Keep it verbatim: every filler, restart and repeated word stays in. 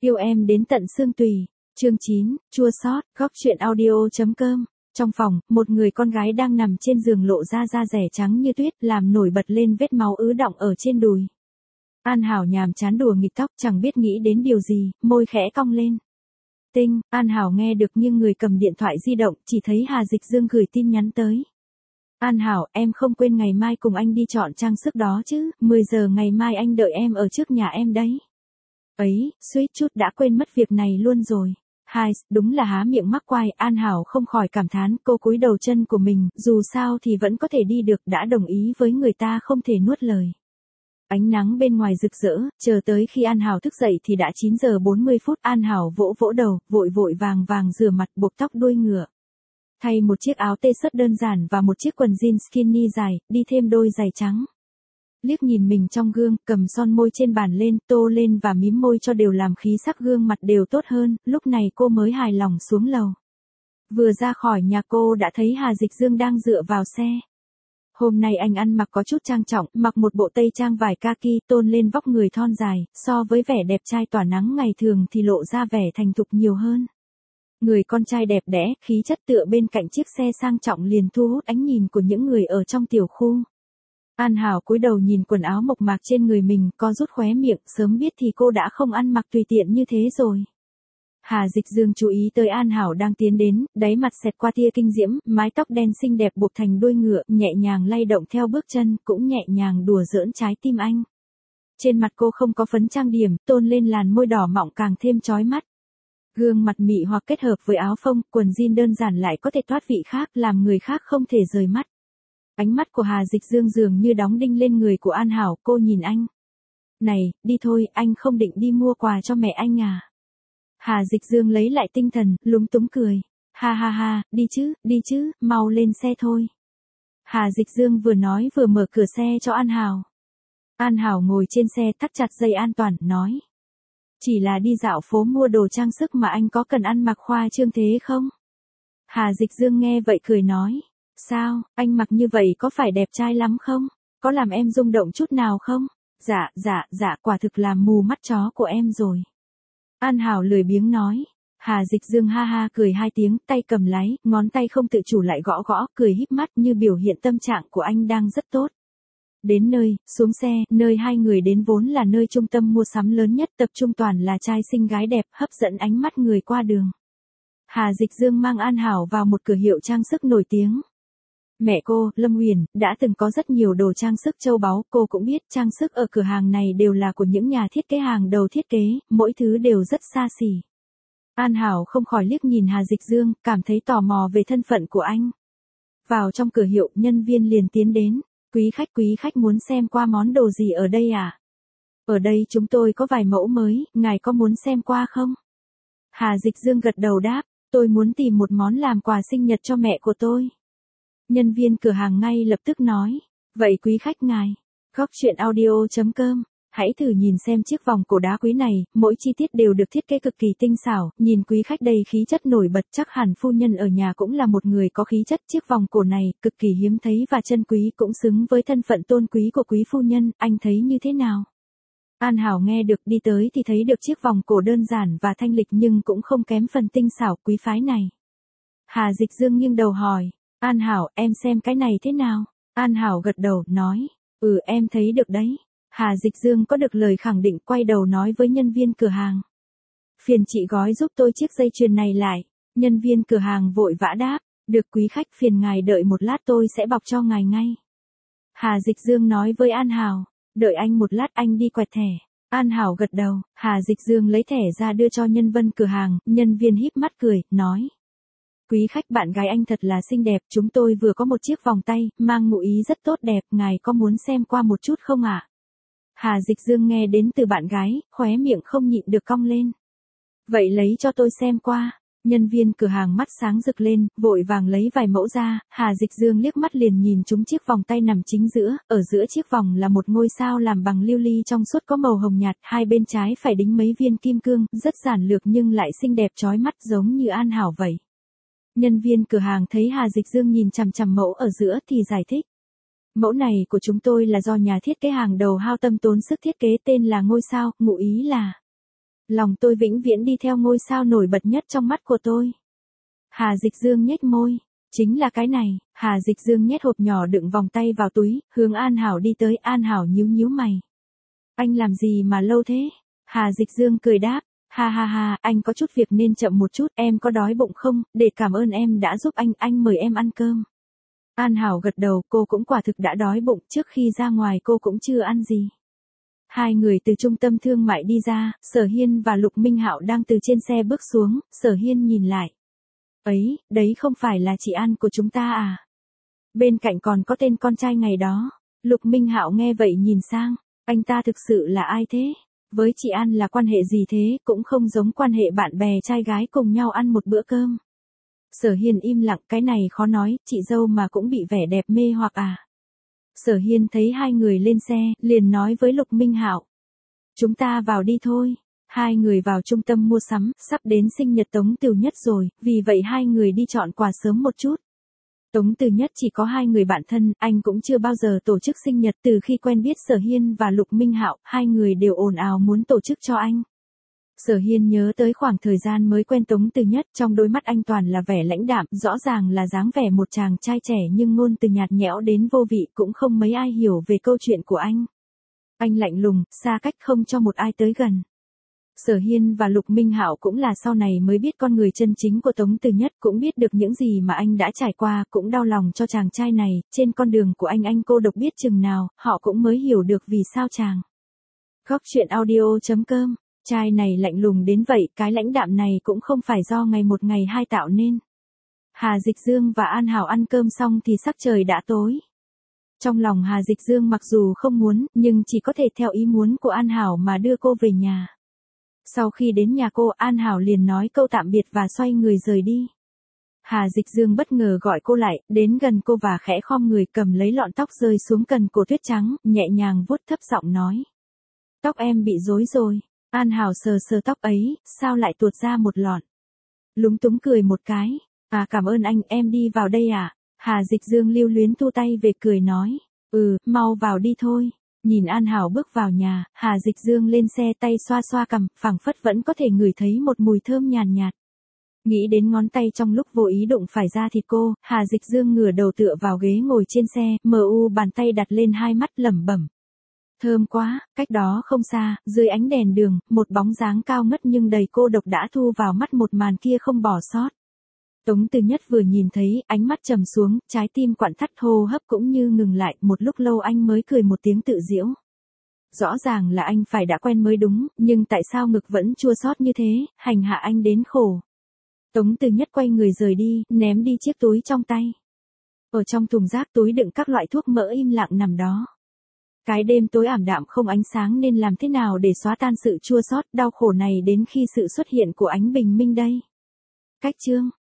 Yêu em đến tận xương tùy. Chương chín, chua xót, góc truyện audio.com. Trong phòng, một người con gái đang nằm trên giường lộ ra da rẻ trắng như tuyết, làm nổi bật lên vết máu ứ đọng ở trên đùi. An Hảo nhàm chán đùa nghịch tóc, chẳng biết nghĩ đến điều gì, môi khẽ cong lên. Tinh, An Hảo nghe được nghiêng người cầm điện thoại di động, chỉ thấy Hà Dịch Dương gửi tin nhắn tới. An Hảo, em không quên ngày mai cùng anh đi chọn trang sức đó chứ, mười giờ ngày mai anh đợi em ở trước nhà em đấy. Ấy, suýt chút đã quên mất việc này luôn rồi. Hai, đúng là há miệng mắc quai, An Hảo không khỏi cảm thán, cô cúi đầu chân của mình, dù sao thì vẫn có thể đi được, đã đồng ý với người ta không thể nuốt lời. Ánh nắng bên ngoài rực rỡ, chờ tới khi An Hảo thức dậy thì đã chín giờ bốn mươi phút, An Hảo vỗ vỗ đầu, vội vội vàng vàng rửa mặt, buộc tóc đuôi ngựa. Thay một chiếc áo t-shirt đơn giản và một chiếc quần jean skinny dài, đi thêm đôi giày trắng. Liếc nhìn mình trong gương, cầm son môi trên bàn lên, tô lên và mím môi cho đều làm khí sắc gương mặt đều tốt hơn, lúc này cô mới hài lòng xuống lầu. Vừa ra khỏi nhà cô đã thấy Hà Dịch Dương đang dựa vào xe. Hôm nay anh ăn mặc có chút trang trọng, mặc một bộ tây trang vải kaki, tôn lên vóc người thon dài, so với vẻ đẹp trai tỏa nắng ngày thường thì lộ ra vẻ thành thục nhiều hơn. Người con trai đẹp đẽ, khí chất tựa bên cạnh chiếc xe sang trọng liền thu hút ánh nhìn của những người ở trong tiểu khu. An Hảo cúi đầu nhìn quần áo mộc mạc trên người mình, co rút khóe miệng, sớm biết thì cô đã không ăn mặc tùy tiện như thế rồi. Hà Dịch Dương chú ý tới An Hảo đang tiến đến, đáy mặt xẹt qua tia kinh diễm, mái tóc đen xinh đẹp buộc thành đuôi ngựa, nhẹ nhàng lay động theo bước chân, cũng nhẹ nhàng đùa giỡn trái tim anh. Trên mặt cô không có phấn trang điểm, tôn lên làn môi đỏ mọng càng thêm chói mắt. Gương mặt mị hoặc kết hợp với áo phông, quần jean đơn giản lại có thể thoát vị khác, làm người khác không thể rời mắt. Ánh mắt của Hà Dịch Dương dường như đóng đinh lên người của An Hảo, cô nhìn anh. Này, đi thôi, anh không định đi mua quà cho mẹ anh à? Hà Dịch Dương lấy lại tinh thần, lúng túng cười. Ha ha ha, đi chứ, đi chứ, mau lên xe thôi. Hà Dịch Dương vừa nói vừa mở cửa xe cho An Hảo. An Hảo ngồi trên xe thắt chặt dây an toàn, nói. Chỉ là đi dạo phố mua đồ trang sức mà anh có cần ăn mặc khoa trương thế không? Hà Dịch Dương nghe vậy cười nói. Sao, anh mặc như vậy có phải đẹp trai lắm không? Có làm em rung động chút nào không? Dạ, dạ, dạ, quả thực làm mù mắt chó của em rồi. An Hảo lười biếng nói. Hà Dịch Dương ha ha cười hai tiếng, tay cầm lái, ngón tay không tự chủ lại gõ gõ, cười híp mắt như biểu hiện tâm trạng của anh đang rất tốt. Đến nơi, xuống xe, nơi hai người đến vốn là nơi trung tâm mua sắm lớn nhất, tập trung toàn là trai xinh gái đẹp, hấp dẫn ánh mắt người qua đường. Hà Dịch Dương mang An Hảo vào một cửa hiệu trang sức nổi tiếng. Mẹ cô, Lâm Huyền, đã từng có rất nhiều đồ trang sức châu báu, cô cũng biết trang sức ở cửa hàng này đều là của những nhà thiết kế hàng đầu thiết kế, mỗi thứ đều rất xa xỉ. An Hảo không khỏi liếc nhìn Hà Dịch Dương, cảm thấy tò mò về thân phận của anh. Vào trong cửa hiệu, nhân viên liền tiến đến. Quý khách quý khách muốn xem qua món đồ gì ở đây à? Ở đây chúng tôi có vài mẫu mới, ngài có muốn xem qua không? Hà Dịch Dương gật đầu đáp, tôi muốn tìm một món làm quà sinh nhật cho mẹ của tôi. Nhân viên cửa hàng ngay lập tức nói, vậy quý khách ngài, góc truyện audio.com, hãy thử nhìn xem chiếc vòng cổ đá quý này, mỗi chi tiết đều được thiết kế cực kỳ tinh xảo, nhìn quý khách đầy khí chất nổi bật, chắc hẳn phu nhân ở nhà cũng là một người có khí chất. Chiếc vòng cổ này cực kỳ hiếm thấy và chân quý, cũng xứng với thân phận tôn quý của quý phu nhân, anh thấy như thế nào? An Hảo nghe được, đi tới thì thấy được chiếc vòng cổ đơn giản và thanh lịch nhưng cũng không kém phần tinh xảo quý phái này. Hà Dịch Dương nghiêng đầu hỏi, An Hảo, em xem cái này thế nào? An Hảo gật đầu, nói, ừ em thấy được đấy. Hà Dịch Dương có được lời khẳng định, quay đầu nói với nhân viên cửa hàng. Phiền chị gói giúp tôi chiếc dây chuyền này lại. Nhân viên cửa hàng vội vã đáp, được quý khách, phiền ngài đợi một lát tôi sẽ bọc cho ngài ngay. Hà Dịch Dương nói với An Hảo, đợi anh một lát anh đi quẹt thẻ. An Hảo gật đầu, Hà Dịch Dương lấy thẻ ra đưa cho nhân viên cửa hàng, nhân viên híp mắt cười, nói. Quý khách, bạn gái anh thật là xinh đẹp, chúng tôi vừa có một chiếc vòng tay, mang ngụ ý rất tốt đẹp, ngài có muốn xem qua một chút không ạ? Hà Dịch Dương nghe đến từ bạn gái, khóe miệng không nhịn được cong lên. Vậy lấy cho tôi xem qua. Nhân viên cửa hàng mắt sáng rực lên, vội vàng lấy vài mẫu ra, Hà Dịch Dương liếc mắt liền nhìn trúng chiếc vòng tay nằm chính giữa, ở giữa chiếc vòng là một ngôi sao làm bằng lưu ly trong suốt có màu hồng nhạt, hai bên trái phải đính mấy viên kim cương, rất giản lược nhưng lại xinh đẹp chói mắt giống như An Hảo vậy. Nhân viên cửa hàng thấy Hà Dịch Dương nhìn chằm chằm mẫu ở giữa thì giải thích. Mẫu này của chúng tôi là do nhà thiết kế hàng đầu hao tâm tốn sức thiết kế, tên là ngôi sao, ngụ ý là Lòng tôi vĩnh viễn đi theo ngôi sao nổi bật nhất trong mắt của tôi. Hà Dịch Dương nhếch môi. Chính là cái này. Hà Dịch Dương nhét hộp nhỏ đựng vòng tay vào túi, hướng An Hảo đi tới. An Hảo nhíu nhíu mày. Anh làm gì mà lâu thế? Hà Dịch Dương cười đáp. Ha ha ha, anh có chút việc nên chậm một chút, em có đói bụng không? Để cảm ơn em đã giúp anh, anh mời em ăn cơm. An Hảo gật đầu, cô cũng quả thực đã đói bụng, trước khi ra ngoài cô cũng chưa ăn gì. Hai người từ trung tâm thương mại đi ra, Sở Hiên và Lục Minh Hạo đang từ trên xe bước xuống. Sở Hiên nhìn lại. Ấy, đấy không phải là chị An của chúng ta à? Bên cạnh còn có tên con trai ngày đó. Lục Minh Hạo nghe vậy nhìn sang, anh ta thực sự là ai thế? Với chị An là quan hệ gì thế, cũng không giống quan hệ bạn bè trai gái cùng nhau ăn một bữa cơm. Sở Hiên im lặng, cái này khó nói, chị dâu mà cũng bị vẻ đẹp mê hoặc à? Sở Hiên thấy hai người lên xe, liền nói với Lục Minh Hạo. Chúng ta vào đi thôi. Hai người vào trung tâm mua sắm, sắp đến sinh nhật Tống Từ Nhất rồi, vì vậy hai người đi chọn quà sớm một chút. Tống Từ Nhất chỉ có hai người bạn thân, anh cũng chưa bao giờ tổ chức sinh nhật. Từ khi quen biết Sở Hiên và Lục Minh Hạo, hai người đều ồn ào muốn tổ chức cho anh. Sở Hiên nhớ tới khoảng thời gian mới quen Tống Từ Nhất, trong đôi mắt anh toàn là vẻ lãnh đạm, rõ ràng là dáng vẻ một chàng trai trẻ nhưng ngôn từ nhạt nhẽo đến vô vị, cũng không mấy ai hiểu về câu chuyện của anh. Anh lạnh lùng, xa cách không cho một ai tới gần. Sở Hiên và Lục Minh Hạo cũng là sau này mới biết con người chân chính của Tống Từ Nhất, cũng biết được những gì mà anh đã trải qua, cũng đau lòng cho chàng trai này, trên con đường của anh anh cô độc biết chừng nào, họ cũng mới hiểu được vì sao chàng. Góc truyện audio chấm com, trai này lạnh lùng đến vậy, cái lãnh đạm này cũng không phải do ngày một ngày hai tạo nên. Hà Dịch Dương và An Hảo ăn cơm xong thì sắc trời đã tối. Trong lòng Hà Dịch Dương mặc dù không muốn, nhưng chỉ có thể theo ý muốn của An Hảo mà đưa cô về nhà. Sau khi đến nhà cô, An Hảo liền nói câu tạm biệt và xoay người rời đi. Hà Dịch Dương bất ngờ gọi cô lại, đến gần cô và khẽ khom người cầm lấy lọn tóc rơi xuống cần cổ tuyết trắng, nhẹ nhàng vuốt thấp giọng nói. Tóc em bị rối rồi. An Hảo sờ sờ tóc ấy, sao lại tuột ra một lọn? Lúng túng cười một cái. À cảm ơn anh, em đi vào đây à? Hà Dịch Dương lưu luyến thu tay về cười nói. Ừ, mau vào đi thôi. Nhìn An Hảo bước vào nhà, Hà Dịch Dương lên xe tay xoa xoa cằm, phảng phất vẫn có thể ngửi thấy một mùi thơm nhàn nhạt. Nghĩ đến ngón tay trong lúc vô ý đụng phải da thịt cô, Hà Dịch Dương ngửa đầu tựa vào ghế ngồi trên xe, mờ u bàn tay đặt lên hai mắt lẩm bẩm. Thơm quá, cách đó không xa, dưới ánh đèn đường, một bóng dáng cao ngất nhưng đầy cô độc đã thu vào mắt một màn kia không bỏ sót. Tống Từ Nhất vừa nhìn thấy, ánh mắt trầm xuống, trái tim quặn thắt hô hấp cũng như ngừng lại, một lúc lâu anh mới cười một tiếng tự giễu. Rõ ràng là anh phải đã quen mới đúng, nhưng tại sao ngực vẫn chua xót như thế, hành hạ anh đến khổ. Tống Từ Nhất quay người rời đi, ném đi chiếc túi trong tay. Ở trong thùng rác túi đựng các loại thuốc mỡ im lặng nằm đó. Cái đêm tối ảm đạm không ánh sáng nên làm thế nào để xóa tan sự chua xót, đau khổ này đến khi sự xuất hiện của ánh bình minh đây. Cách chương